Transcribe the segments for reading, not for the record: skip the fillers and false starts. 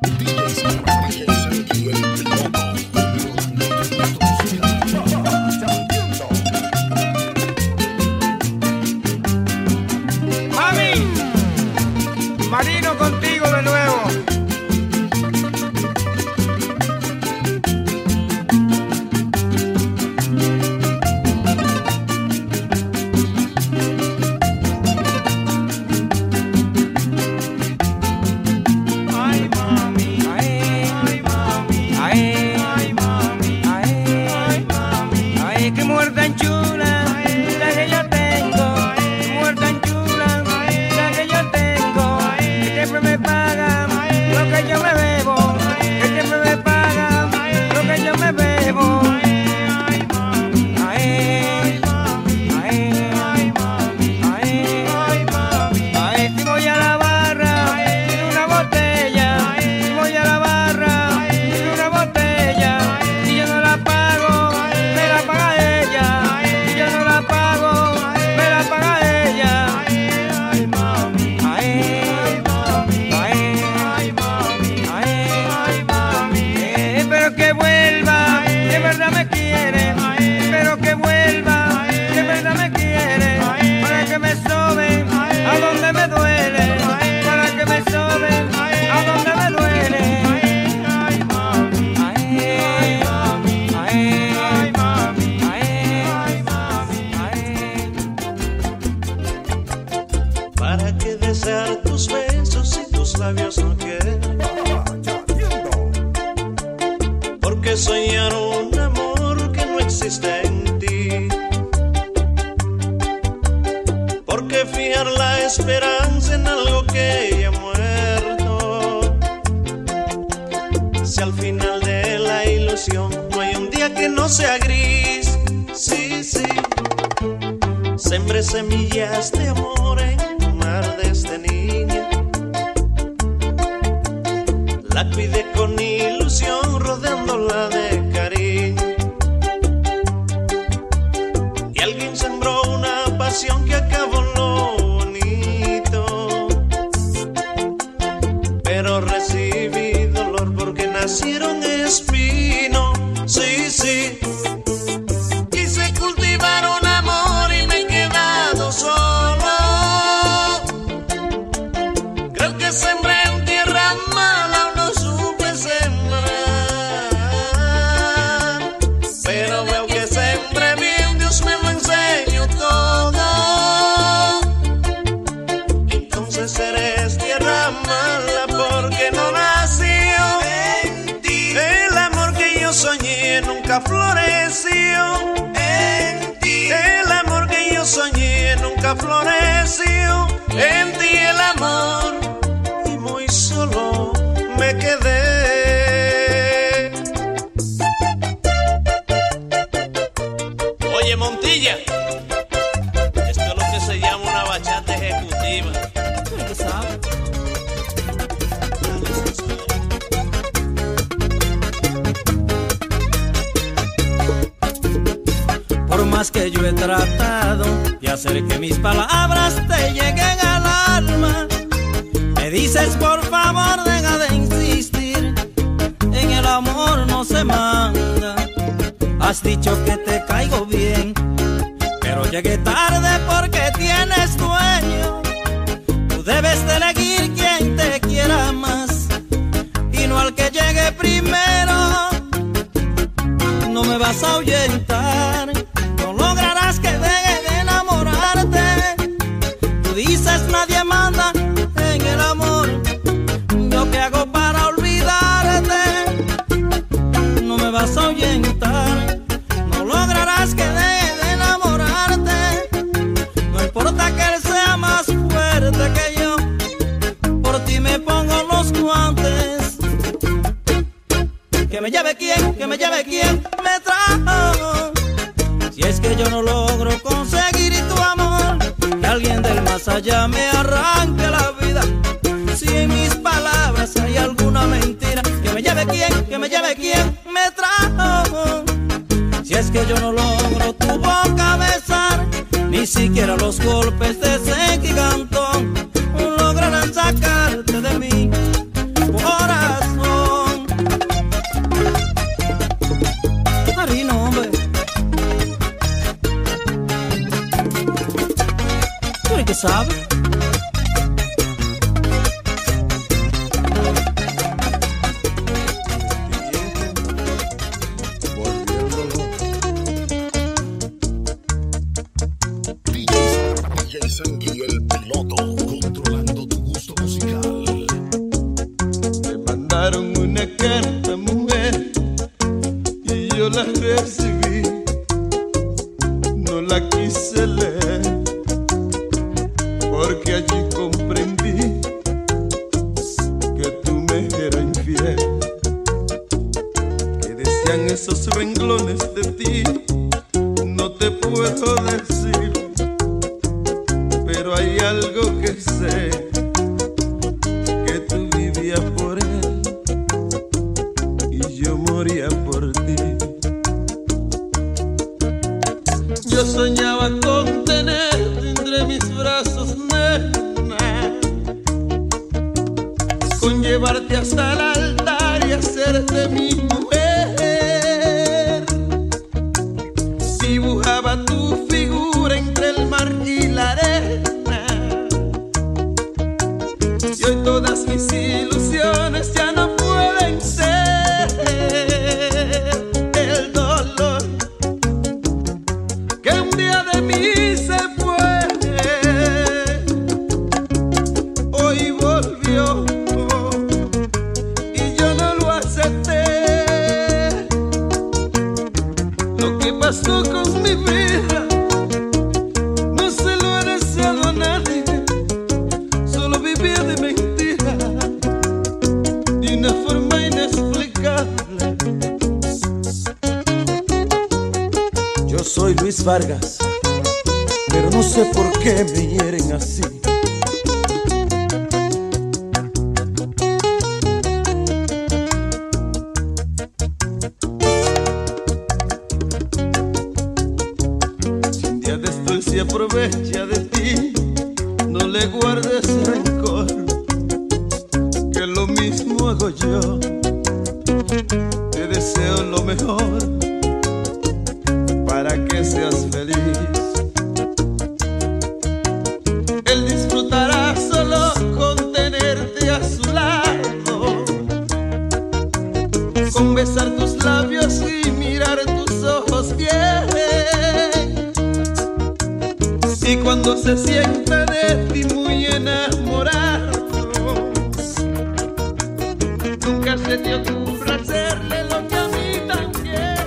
Marino, contigo de nuevo. Ay, mami, ay, mami, ay, mami, ay, mami, ay, qué mujer tan chula, la que yo tengo, qué mujer tan chula, la que yo tengo, que siempre me paga lo que yo me bebo, que siempre me paga lo que yo me bebo. Ay, mami, ay, mami, ay, mami, ay, mami, ay, si voy a la barra, en una botella, si voy a la barra, en una botella, si yo no la pago, me la paga ella, si yo no la pago, me la paga ella. Ay, mami, ay, mami, ay, mami, ay, mami, pero que vuelva, que verdad me quiere, pero que vuelva, que verdad me quiere, para que me sobe a donde me duele, para que me sobe a donde me duele. Ay, mami, ay, mami, ay, mami, ay, mami, ¿Para qué desear tus besos si tus labios no quieren? ¿Por qué soñar un amor que no existe en ti? ¿Por qué fijar la esperanza en algo que ya ha muerto? Si al final de la ilusión no hay un día que no sea gris. Sí, sí. Sembré semillas de amor en el mar desde niña. La cuidé con ilusión, rodeándola de cariño. Y alguien sembró una pasión que acabó en lo bonito. Pero recibí dolor porque nacieron espinos. Sí, sí. Quise cultivar un amor y me he quedado solo. Creo que sembré en tierra mala o no supe sembrar. Pero veo que sembré bien, Dios me lo enseñó todo. Entonces eres tierra mala porque no nació en ti. El amor que yo soñé nunca floreció en ti. El amor que yo soñé nunca floreció en ti. El amor, y muy solo me quedé. Oye, Montilla, esto es lo que se llama una bachata ejecutiva. ¿Qué sabe? Por más que yo he tratado de hacer que mis palabras te lleguen al alma, me dices por favor deja de insistir, en el amor no se manda. Has dicho que te caigo bien, pero llegué tarde porque tienes dueño. Tú debes de elegir quien te quiera más y no al que llegue primero. No me vas a ahuyentar, no lograrás que deje de enamorarte. Tú dices nadie manda en el amor, ¿yo qué hago para olvidarte? No me vas a ahuyentar, no lograrás que deje de enamorarte. No importa que él sea más fuerte que yo, por ti me pongo los guantes. Que me lleve quien me trajo. Si es que yo no logro conseguir tu amor, que alguien del más allá me arranque la vida. Si en mis palabras hay alguna mentira, que me lleve quien me trajo. Si es que yo no logro tu boca besar, ni siquiera los golpes de ese gigantón lograrán sacarte de mí. Corazón, sabe. DJ Sanky, el piloto, controlando tu gusto musical. Me mandaron una carta, mujer, y yo la recibí. No la quise leer, porque allí comprendí que tú me eras infiel. Que decían esos renglones de ti, no te puedo decir, pero hay algo que sé, que tú vivías por él y yo moría por ti. Yo soñaba con tenerte entre mis brazos, nena, con llevarte hasta el altar y hacerte mi mujer. Dibujaba tu figura entre el mar y la arena, y hoy todas mis ilusiones ya no pueden ser. El dolor que un día de mí se fue, hoy volvió y yo no lo acepté. Lo que pasó con mi vida no se lo he deseado a nadie, solo vivía de mentira, de una forma inexplicable. Yo soy Luis Vargas, pero no sé por qué me hieren así. Si un día de esto se aprovecha de ti, no le guardes rencor, que lo mismo hago yo. Te deseo lo mejor para que seas feliz. Él disfrutará solo con tenerte a su lado, con besar tus labios y mirar tus ojos bien. Y cuando se sienta de ti muy enamorado, nunca se te ocurra hacerle lo que a mí también.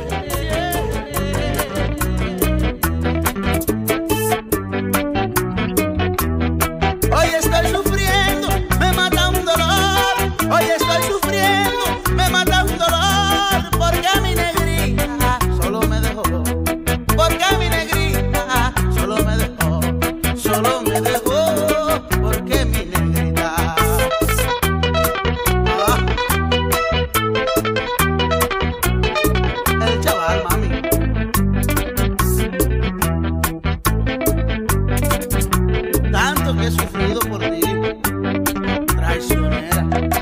Hoy estoy sufriendo, me mata un dolor. Hoy estoy sufriendo, me mata un dolor. Porque mi negrita solo me dejó. Porque mi negrita solo me dejó. Solo me dejó. Porque mi negrita. El chaval, mami. Tanto que he sufrido por ti, traicionera.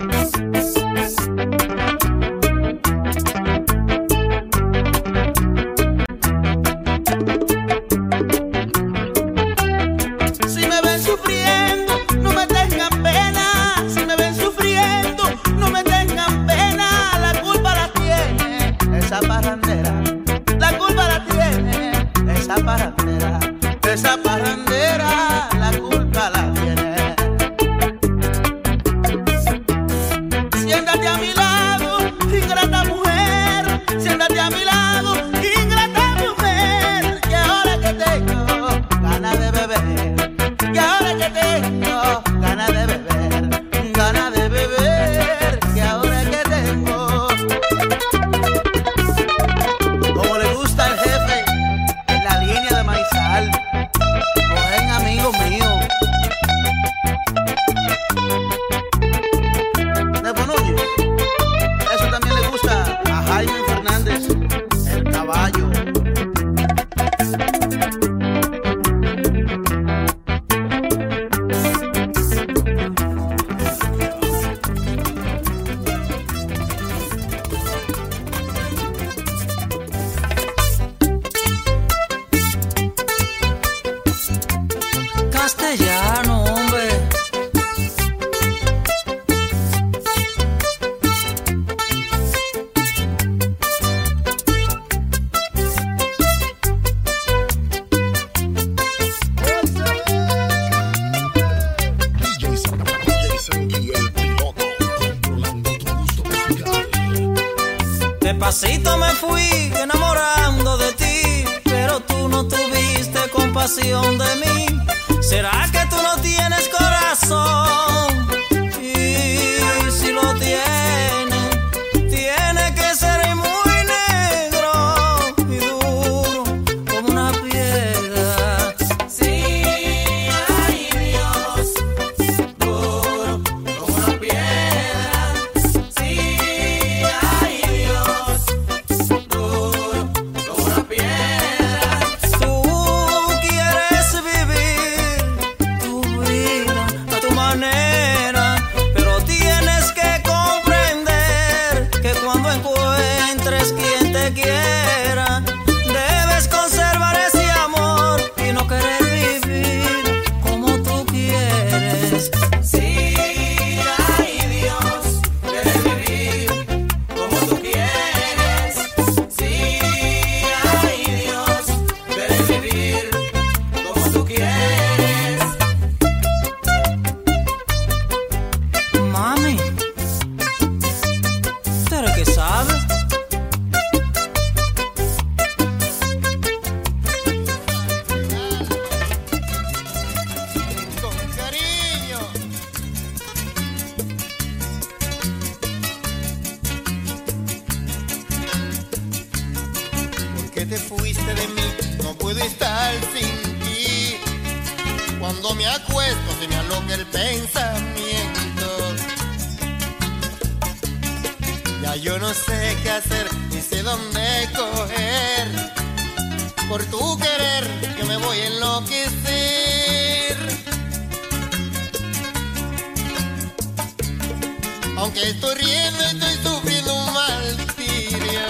Si me ven sufriendo, no me tengan pena. Si me ven sufriendo, no me tengan pena. La culpa la tiene esa parrandera. La culpa la tiene esa parrandera. Esa parrandera, la culpa la tiene. Siéntate a mi lado, ingrata mujer. Siéntate a mi lado, ingrata mujer. Que ahora que tengo ganas de beber, que ahora que tengo ganas de beber, ganas de beber, que ahora que tengo. Como le gusta al jefe en la línea de Maizal, cogen amigos míos. De Bonullo. Despacito me fui enamorando de ti, pero tú no tuviste compasión de mí. ¿Será que tú no tienes corazón? Y si lo tienes, tiene que ser muy negro y duro como una piedra. Sí, ay Dios, duro como una piedra. Sí, ay Dios, duro como una piedra. Tú quieres vivir tu vida a tu manera, pero tienes que comprender que cuando encuentres quien te quiera, debes conservar ese amor y no querer vivir como tú quieres. Sí, ay Dios, quieres vivir como tú quieres. Sí, ay Dios, quieres vivir como tú quieres. Mami, ¿tú eres que sabe? Con cariño. ¿Por qué te fuiste de mí? No puedo estar sin ti. Cuando me acuesto se me aloca el pensamiento. Ya yo no sé qué hacer, ni sé dónde coger. Por tu querer yo me voy a enloquecer. Aunque estoy riendo, estoy sufriendo un martirio.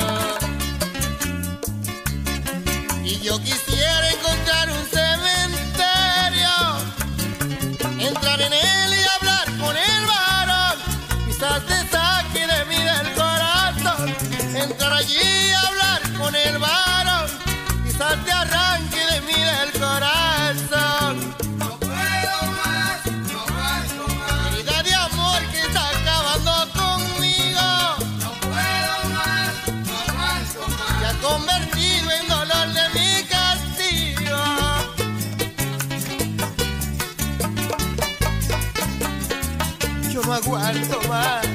Y yo quisiera encontrar un cementerio, entrar en él y hablar con el varón. Quizás te saque de mí del corazón. Entrar allí y hablar con el varón. Quizás te arranque de mí del corazón. No puedo más, no aguanto más. Herida de amor que está acabando conmigo. No puedo más, no aguanto más. Se ha convertido en dolor de mi castigo. Yo no aguanto más.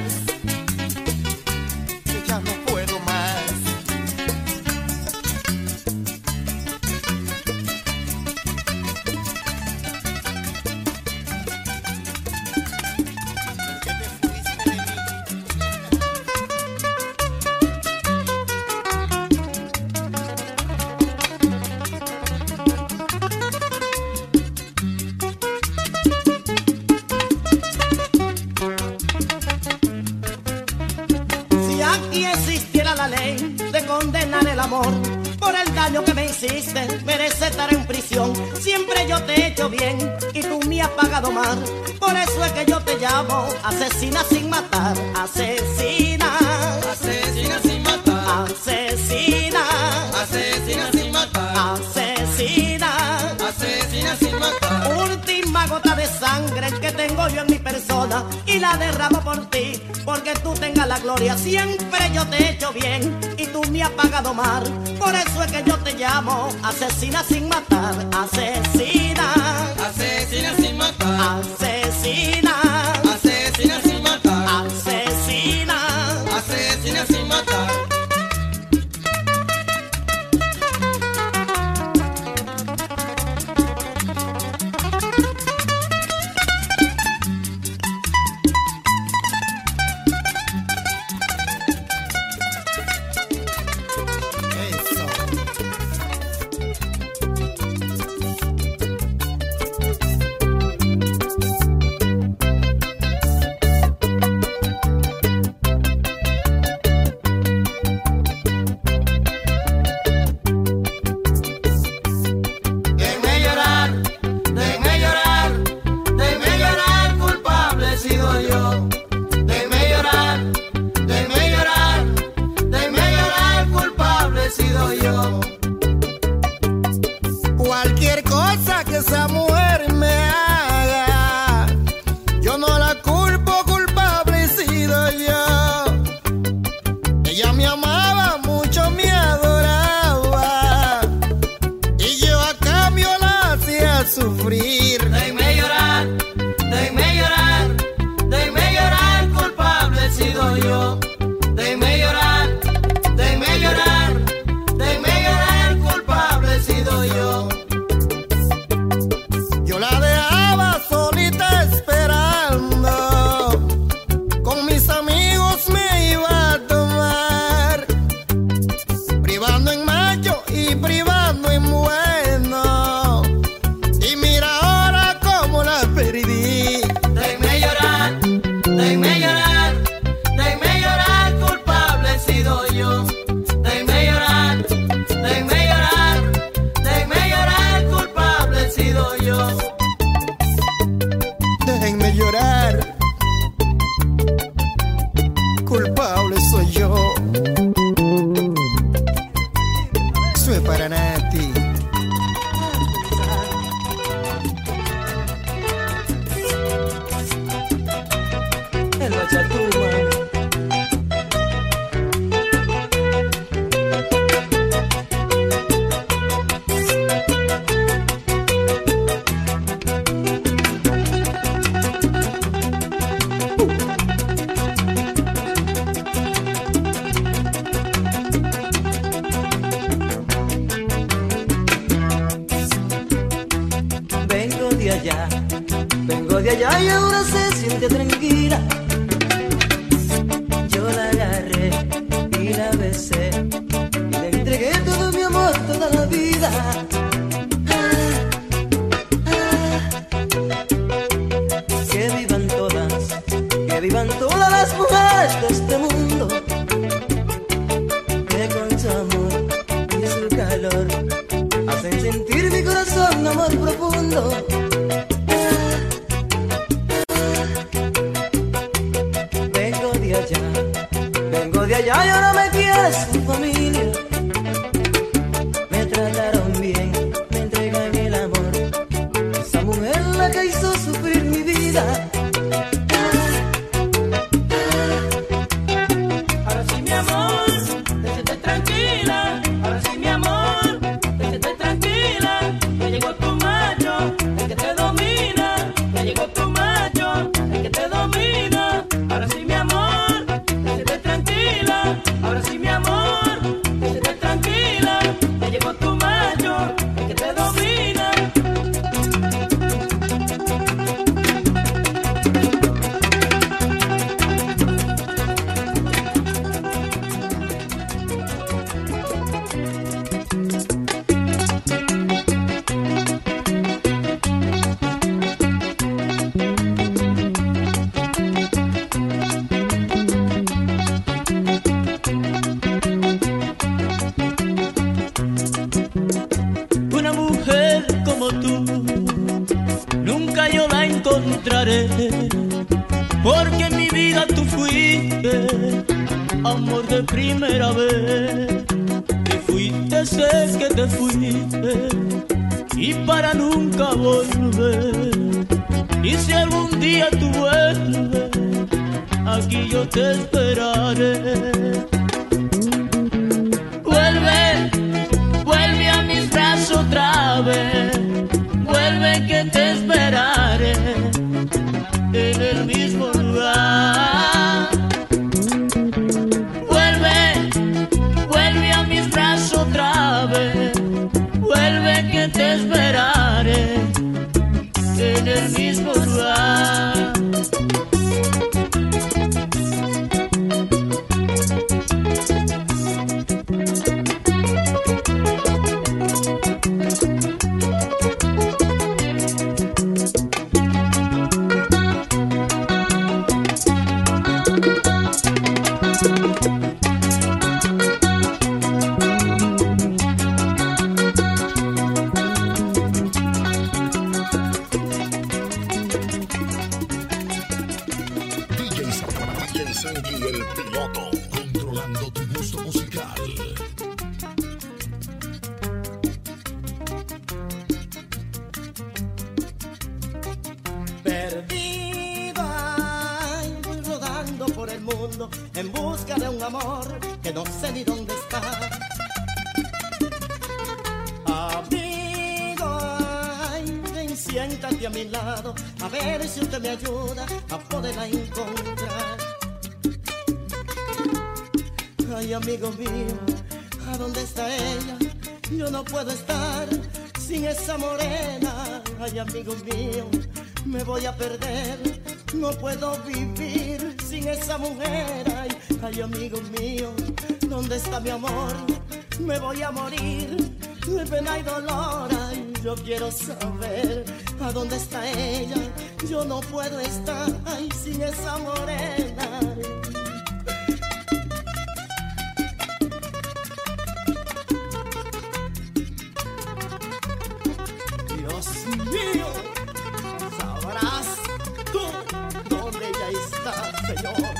Yo ya no puedo más. ¿Por qué te fuiste de mí? Si aquí existiera la ley de condenar el amor por el daño que me hiciste, merece estar en prisión. Siempre yo te he hecho bien y tú me has pagado mal. Por eso es que yo te llamo asesina sin matar. Asesina, Asesina sin matar, asesina, asesina sin matar, asesina. asesina sin matar. Última gota de sangre que tengo yo en mi persona y la derramo por ti, porque tú tengas la gloria. Siempre yo te he hecho bien y tú me has pagado mal. Por eso es que yo te llamo asesina sin matar. Asesina, Asesina sin matar, asesina, asesina sin matar, asesina. asesina sin matar. Eso. y ahora se siente tranquila. Yo la agarré y la besé y le entregué todo mi amor, toda la vida. Que vivan todas las mujeres de este mundo, que con su amor y su calor hacen sentir mi corazón amor profundo. Vengo de allá y ahora me quiere su familia. Me trataron bien, me entregan el amor. Esa mujer la que hizo sufrir mi vida. Ahora sí mi amor, déjate tranquila. Ahora sí mi amor, déjate tranquila. Ya llegó tu macho, el que te domina. Ya llegó tu macho, el que te domina. Ahora sí mi amor, déjate tranquila. Ahora sí mi amor, déjate tranquila. Ya llegó tu macho, el que te domina. Una mujer como tú nunca yo la encontraré, porque en mi vida tú fuiste amor de primera vez. Te fuiste, sé que te fuiste y para nunca volver. Y si algún día tú vuelves, aquí yo te esperaré. Vuelve a mis brazos otra vez, vuelve que te esperaré en el mismo lugar. Vuelve a mis brazos otra vez, vuelve que te esperaré en el mismo lugar. DJ Sanky, el piloto, controlando tu gusto musical. Perdido, ay, voy rodando por el mundo en busca de un amor que no sé ni dónde está. Amigo, ay, ven, siéntate a mi lado, a ver si usted me ayuda a poderla encontrar. Ay, amigo mío, ¿a dónde está ella? Yo no puedo estar sin esa morena. Ay, amigo mío, me voy a perder, no puedo vivir sin esa mujer. Ay, ay, amigo mío, ¿dónde está mi amor? Me voy a morir de pena y dolor. Ay, yo quiero saber a dónde está ella. Yo no puedo estar, ay, sin esa morena. Dios mío, sabrás tú dónde ella está, Señor.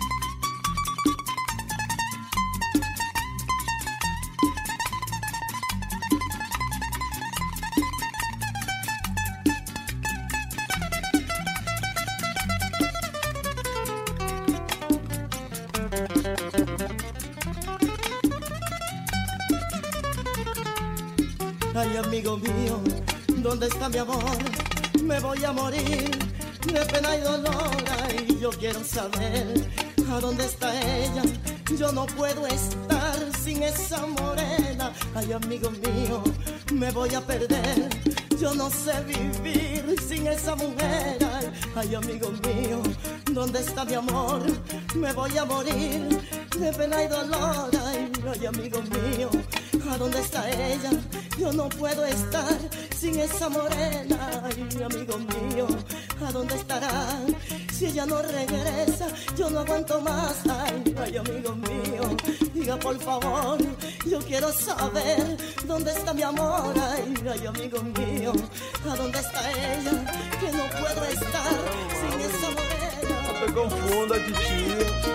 Ay, amigo mío, ¿dónde está mi amor? Me voy a morir de pena y dolor. Ay, yo quiero saber a dónde está ella. Yo no puedo estar sin esa morena. Ay, amigo mío, me voy a perder. yo no sé vivir sin esa mujer. Ay, ay, amigo mío, ¿dónde está mi amor? Me voy a morir de pena y dolor. Ay, ay, amigo mío, ¿a dónde está ella? Yo no puedo estar sin esa morena. Ay, amigo mío, ¿a dónde estará? Si ella no regresa, yo no aguanto más. Ay, ay, amigo mío, diga por favor, yo quiero saber dónde está mi amor. Ay, ay, amigo mío, ¿a dónde está ella? Que no puedo estar sin esa morena. No te confundas, chichi.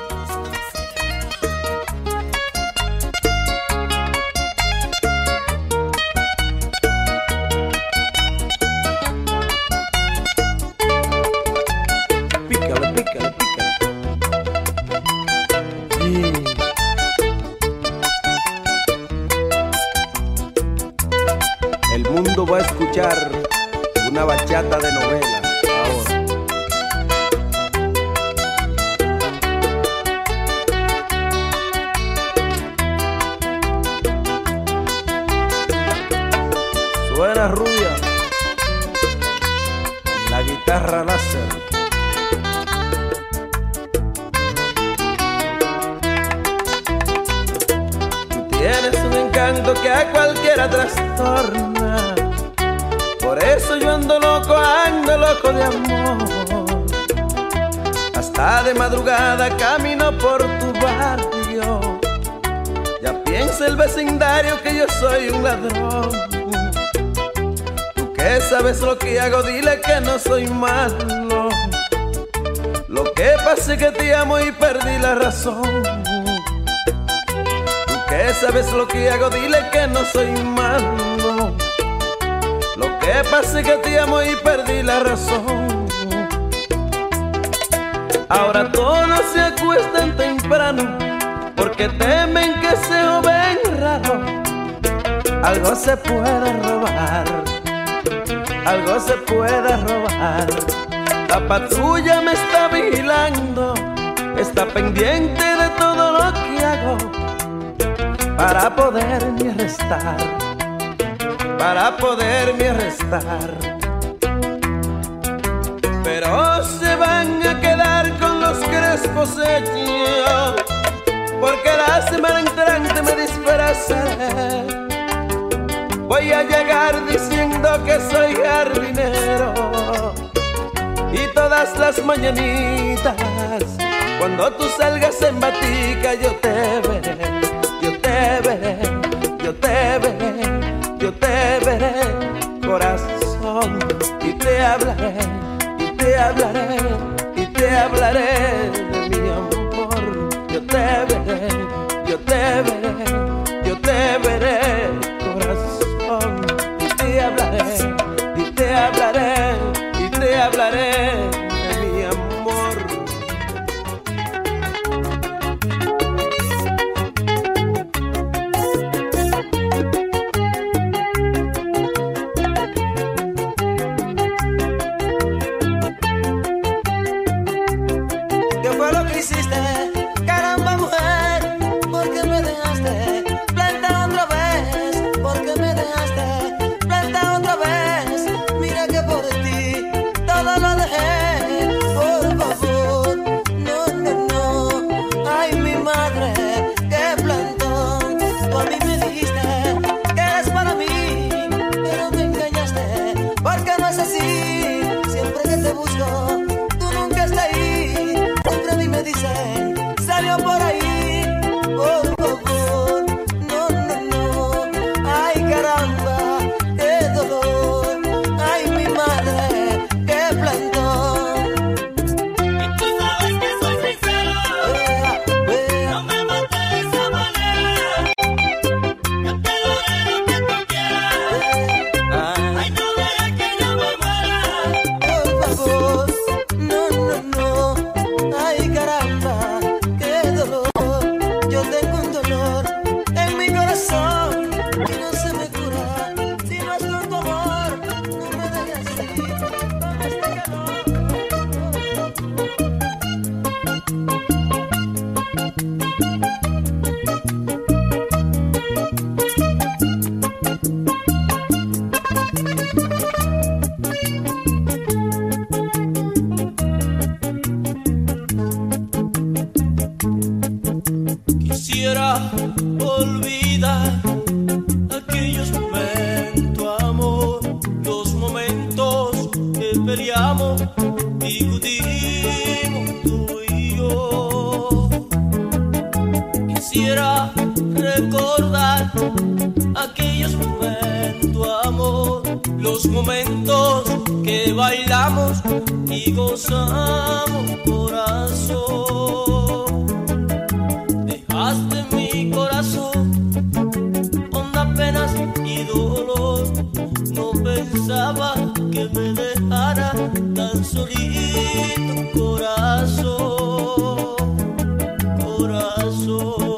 El mundo va a escuchar una bachata de novela ahora. Suena rubia, la guitarra láser. Tienes un encanto que a cualquiera trastorna. Por eso yo ando loco de amor. Hasta de madrugada camino por tu barrio. Ya piensa el vecindario que yo soy un ladrón. Tú que sabes lo que hago, dile que no soy malo. Lo que pasa es que te amo y perdí la razón. Que sabes lo que hago, dile que no soy malo. Lo que pasa es que te amo y perdí la razón. Ahora todos se acuestan temprano porque temen que se joven raro. Algo se puede robar, algo se puede robar. La patrulla me está vigilando, está pendiente de todo lo que hago. Para poderme arrestar, para poderme arrestar. Pero se van a quedar con los crespos hechos, porque la semana entrante me disfrazaré. Voy a llegar diciendo que soy jardinero, y todas las mañanitas, cuando tú salgas en batica, yo te veré. Yo te veré, yo te veré, yo te veré, corazón, y te hablaré, y te hablaré, y te hablaré de mi amor. Yo te veré, yo te veré, yo te veré, corazón, y te hablaré, y te hablaré, y te hablaré de mi amor. ¿Qué fue lo que Quisiera olvidar aquellos momentos, amor, los momentos que peleamos, discutimos tú y yo. Quisiera recordar aquellos momentos, amor, los momentos que bailamos y gozamos, corazón. Dejaste mi corazón hondas penas y dolor. No pensaba que me dejara tan solito, corazón, corazón.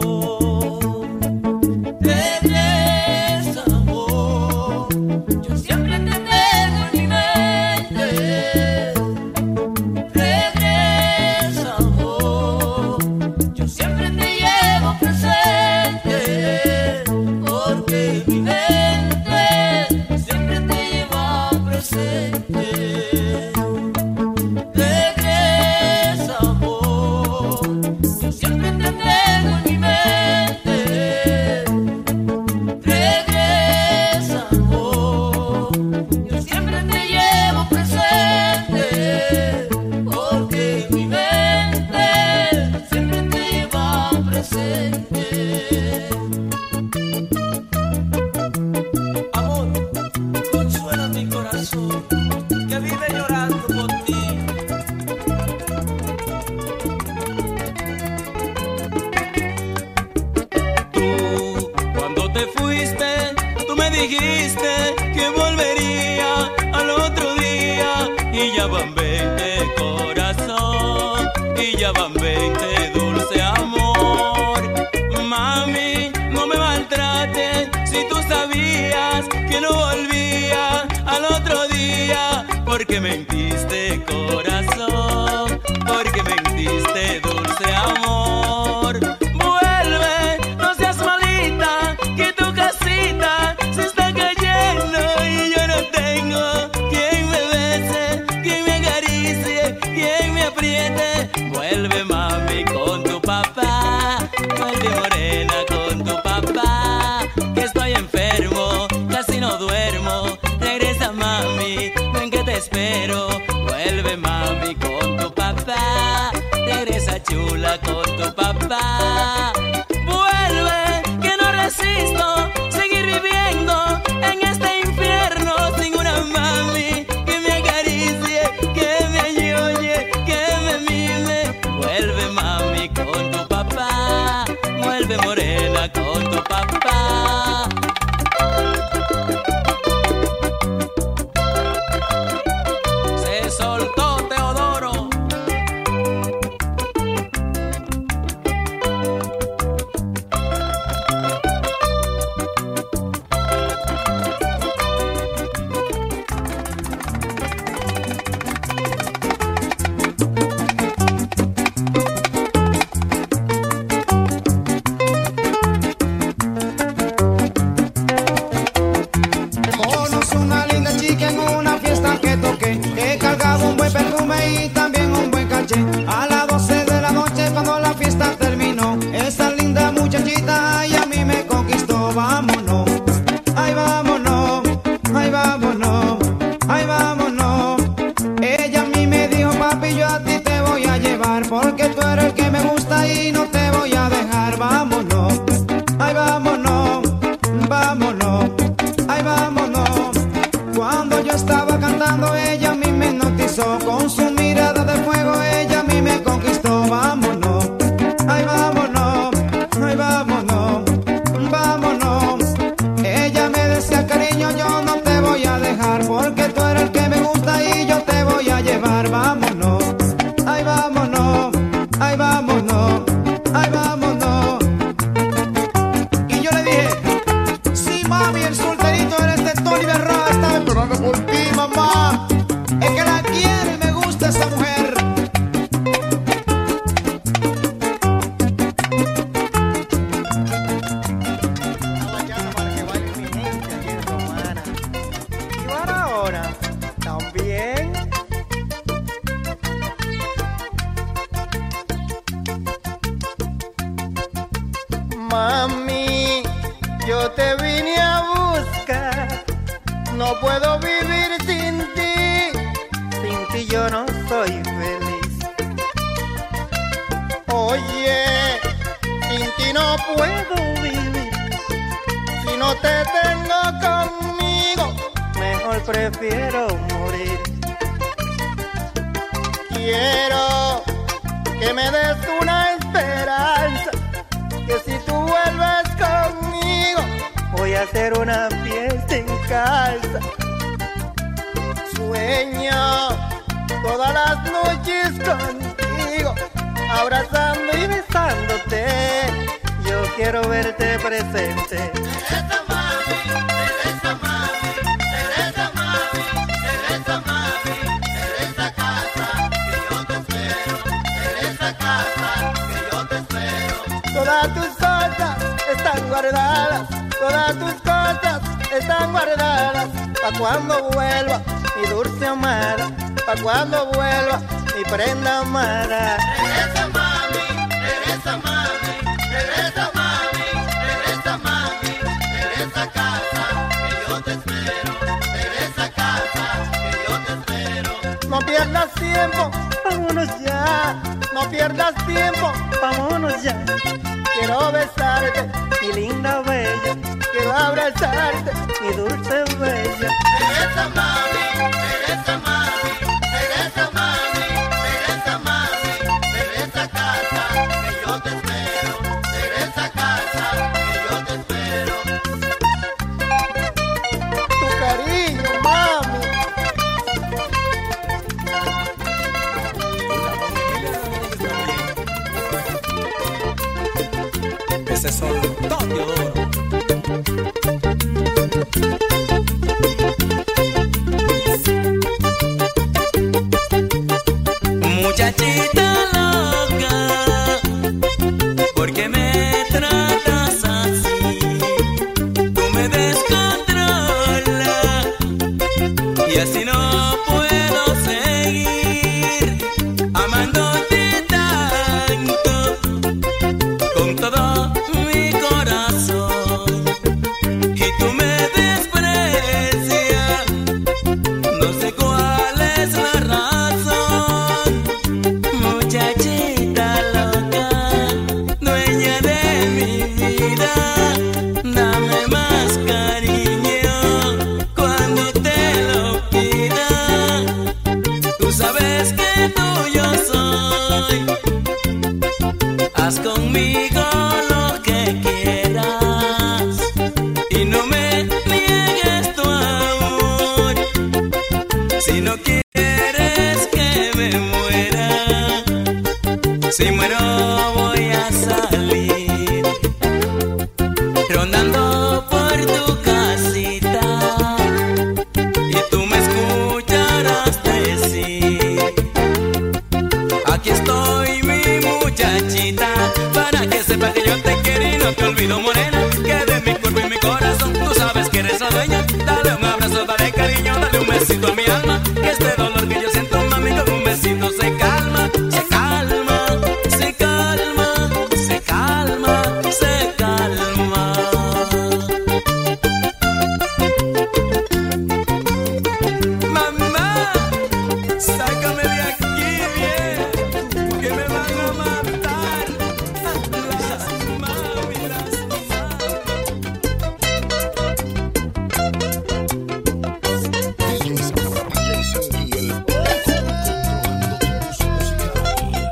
Regresa, amor, yo siempre te tengo en mi mente. Regresa, amor, yo siempre te llevo presente, porque mi mente siempre te lleva presente. Regresa, amor, yo siempre te tengo en mi mente. Regresa, amor, yo siempre te llevo presente, porque mi mente siempre te lleva presente. Amor, consuela mi corazón que vive llorando por ti. Tú, cuando te fuiste, tú me dijiste que volvería al otro día. Y ya van 20, corazón, y ya van 20, dulce amor. Mami, no me maltrates si tú sabías que no volvía al otro día. Porque mentiste, corazón, porque mentiste, dulce amor. Vuelve, no seas malita, que tu casita se está cayendo y yo no tengo quien me bese, quien me acaricie, quien me apriete. Vuelve, mami, con tu papá, vuelve, morena, con tu papá, que estoy enfermo, casi no duermo. Regresa, mami, ven que te espero. Vuelve, mami, con tu papá, regresa, chula, con tu papá. Vuelve, que no resisto seguir viviendo en este infierno sin una mami que me acaricie, que me ayoye, que me mime. Vuelve, mami, con tu papá, vuelve, morena, con tu papá. Se soltó Teodoro. Conocí una linda chica en una fiesta que toqué, que cargaba un buen perfume y también un buen caché. A las 12 de la noche cuando la fiesta terminó, esa linda muchachita y a mí me conquistó. Vámonos, ay vámonos, ay vámonos, ay vámonos. Ella a mí me dijo, papi, yo a ti te voy a llevar, porque tú eres el que me gusta y no te voy a dejar. Vámonos, ay vámonos, vámonos, ay vámonos. Cuando yo estaba cantando, ella a mí me hipnotizó, con su mirada de fuego ella a mí me conquistó. Vámonos, ay vámonos, ay vámonos, vámonos. Ella me decía, cariño, yo no te voy a dejar, porque tú eres el que me gusta y yo te voy a llevar. Vámonos, ay vámonos, ay vámonos, Mami, yo te vine a buscar, no puedo vivir sin ti yo no soy feliz. Oye, sin ti no puedo vivir, si no te tengo conmigo, mejor prefiero morir. Quiero que me des una esperanza, que si tú vuelves conmigo, voy a hacer una fiesta en casa. Sueño todas las noches contigo, abrazando y besándote. Yo quiero verte presente. Teresa mami, Teresa mami, Teresa mami, Teresa mami, Teresa casa, que yo te espero. Teresa casa, que yo te espero. Todas tus cosas están guardadas, todas tus cosas están guardadas, pa' cuando vuelva mi dulce amada, pa' cuando vuelva mi prenda amada. Teresa mami, Teresa mami, Teresa mami, Teresa mami, Teresa casa, que yo te espero. Teresa casa, que yo te espero. No pierdas tiempo, vámonos ya. No pierdas tiempo, vámonos ya. Quiero besarte, mi linda bella. Quiero abrazarte, mi dulce bella. Teresa mami, Teresa mami, Teresa mami, Teresa mami, Teresa casa, que yo te espero. Teresa casa, que yo te espero. Tu cariño, mami. Ese sol Toño Doro. Muchachita loca, ¿por qué me tratas así? Tú me descontrolas y así no puedo seguir amándote tanto con todo mi corazón. Y tú me desprecias, no sé cuál es la razón. Muchachita loca, dueña de mi vida, dame más cariño cuando te lo pida. Tú sabes que tuyo soy, haz conmigo lo que quieras y no me niegues tu amor. Si no quieres que me muera, si muero voy a salir rondando por tu casita y tú me escucharás decir: aquí estoy, mi muchachita, para que sepa que yo te quiero y no te olvido, morena, que de mi cuerpo y mi corazón tú sabes que eres la dueña. Dale un abrazo, dale cariño, dale un besito a mi alma, que este dolor que yo siento, mami, con un besito se calma, se calma, se calma, se calma, se calma. Mamá, sácame de aquí, bien, que me van a matar las mami, las Y el Poco controlando tu gusto musical.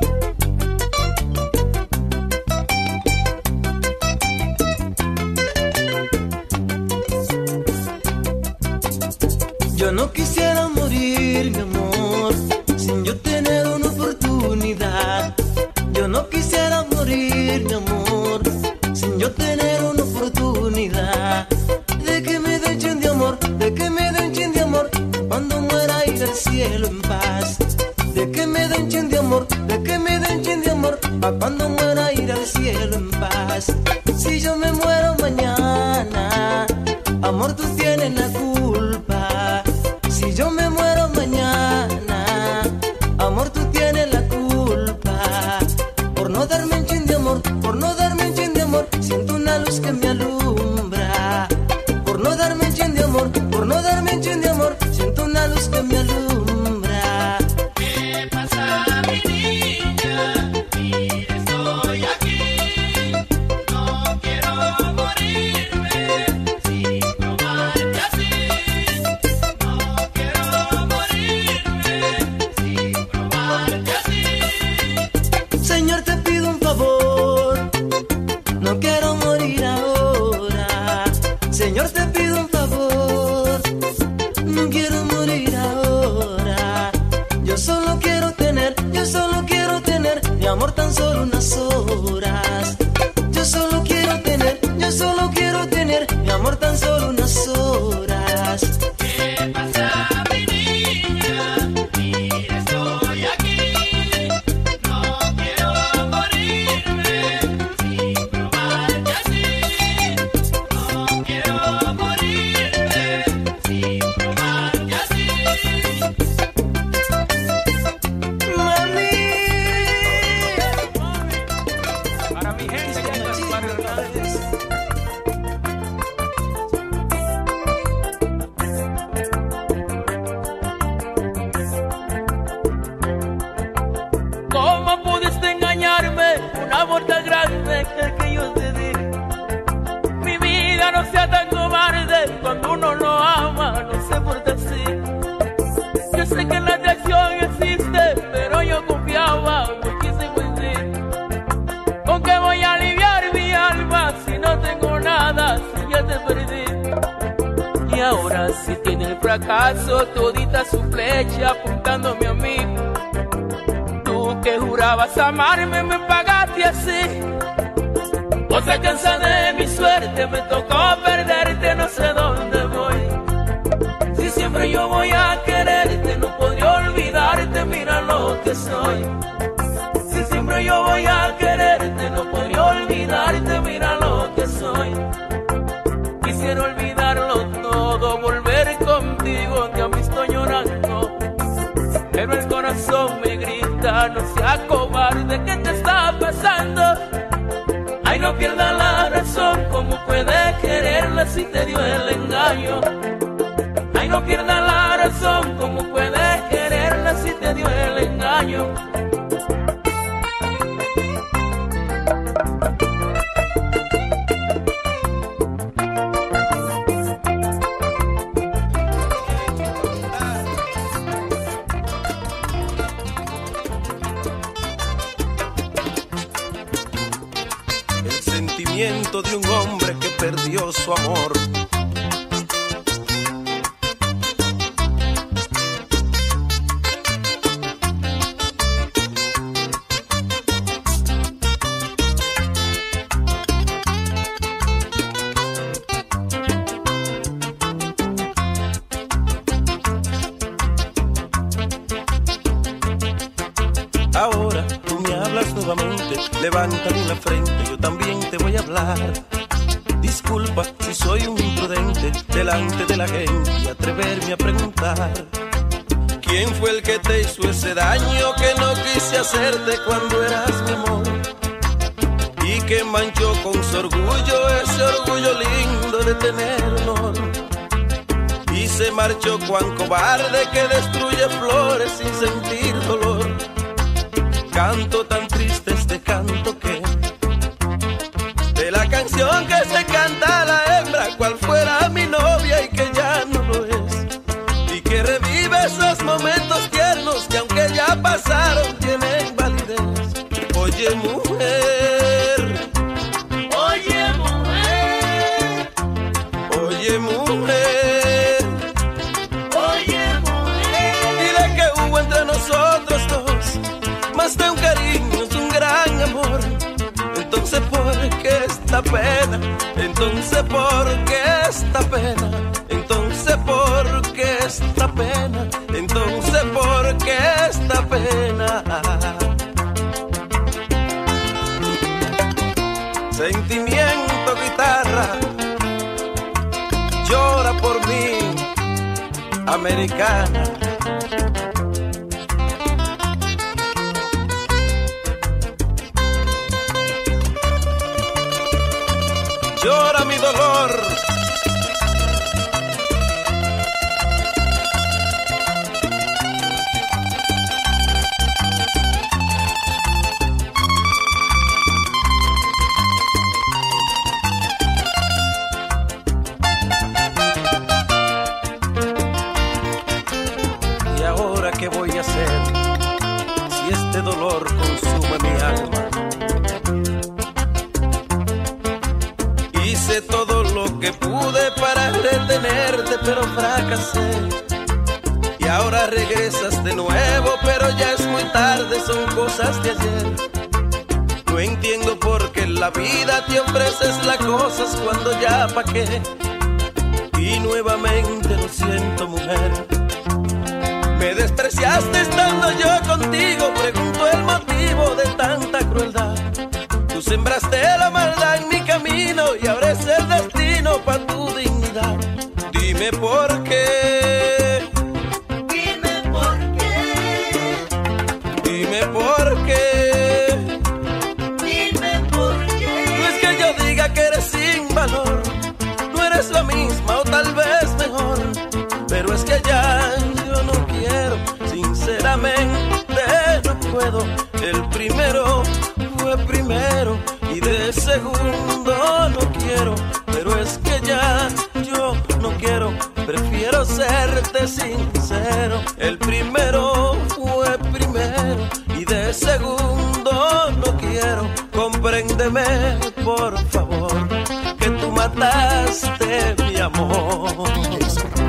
Yo no quisiera morir, mi amor, sin yo tener una oportunidad. Yo no quisiera morir, mi amor, sin yo tener una oportunidad. De que me den chin de amor, de que me den chin de amor, cuando muera ir al cielo en paz. De que me den chin de amor, de que me den chin de amor, pa' cuando muera ir al cielo en paz. Si yo me muero mañana, amor, tú tienes la culpa. Si yo me muero mañana, amor, tú tienes la culpa. Por no darme un chin de amor, por no darme un chin de amor, sin tu una luz que me alumbra. Por no darme un chin de amor, por no darme un chin de amor, siento una luz que me alumbra. ¿Qué pasa, mi niña? Mira, estoy aquí. No quiero morirme sin probarte así. No quiero morirme sin probarte así. Señor, te pido un favor, no quiero morir ahora. Señor, te pido un favor, no quiero morir ahora. Yo solo quiero tener mi amor tan solo unas horas. Yo solo quiero tener mi amor tan solo unas horas. ¿Qué pasa, mi niña? Mira, estoy aquí. No quiero morirme sin probarte así. No quiero morirme sin probarte así. Mami, Para mi gente que anda en Barrio Hernández. ¿Cómo pudiste engañarme? Un amor tan grande que yo te di. Mi vida no sea tan cobarde. Cuando uno no ama, no se porta así. Yo sé que la atracción existe, pero yo confiaba muchísimo en ti. ¿Con qué voy a aliviar mi alma si no tengo nada, si ya te perdí? Y ahora si tiene el fracaso, todita su flecha apuntándome a mí. Tú que jurabas amarme, me pagaste así. Otra cansa de mi suerte, me tocó perderte, no sé dónde voy. Si siempre yo voy a quererte, no podría olvidarte, mira lo que soy. Si siempre yo voy a quererte, no podría olvidarte, mira lo que soy. Quisiera olvidarlo todo, volver contigo, que a mí estoy llorando. Pero el corazón me grita, no seas cobarde, ¿qué te está pasando? Ay, no pierdas la razón, ¿cómo puedes quererla si te dio el engaño? Ay, no pierdas la razón, ¿cómo puedes quererla si te dio el engaño? El sentimiento de un hombre que perdió su amor. Ahora tú me hablas nuevamente, levántame la frente, yo también te voy a hablar. Disculpa si soy un imprudente delante de la gente y atreverme a preguntar. ¿Quién fue el que te hizo ese daño que no quise hacerte cuando eras mi amor? Y que manchó con su orgullo, ese orgullo lindo de tener honor. Y se marchó cuán cobarde que destruye flores sin sentir dolor. Canto tan triste este canto que de la canción que se canta a la hembra, cual fuera mi novia y que ya no lo es, y que revive esos momentos tiernos que aunque ya pasaron tienen validez. Oye mujer, Oye mujer, oye mujer, oye mujer. dile que hubo entre nosotros dos más de un cariño, es un gran amor. Entonces ¿por qué esta pena? Entonces ¿por qué esta pena? Entonces ¿por qué esta pena? Entonces ¿por qué esta pena? Sentimiento, guitarra, llora por mí, americana. llora mi dolor. ¿Y ahora qué voy a hacer si este dolor consume mi alma? Hice todo lo que pude para retenerte, pero fracasé. Y ahora regresas de nuevo, pero ya es muy tarde, son cosas de ayer. No entiendo por qué en la vida te ofreces las cosas cuando ya pa' qué. Y nuevamente lo siento, mujer. Me despreciaste estando yo contigo, pregunto el motivo de tanta crueldad. Tú sembraste la maldad en mi camino y ahora es el destino pa' tu dignidad. Dime por qué. Dime por qué. Dime por qué. Dime por qué. No es que yo diga que eres sin valor, no eres la misma o tal vez mejor, pero es que ya yo no quiero, sinceramente no puedo. El primero fue primero y de segundo no quiero, pero es que ya yo no quiero, prefiero serte sincero. El primero fue primero y de segundo no quiero. Compréndeme, por favor, que tú mataste mi amor.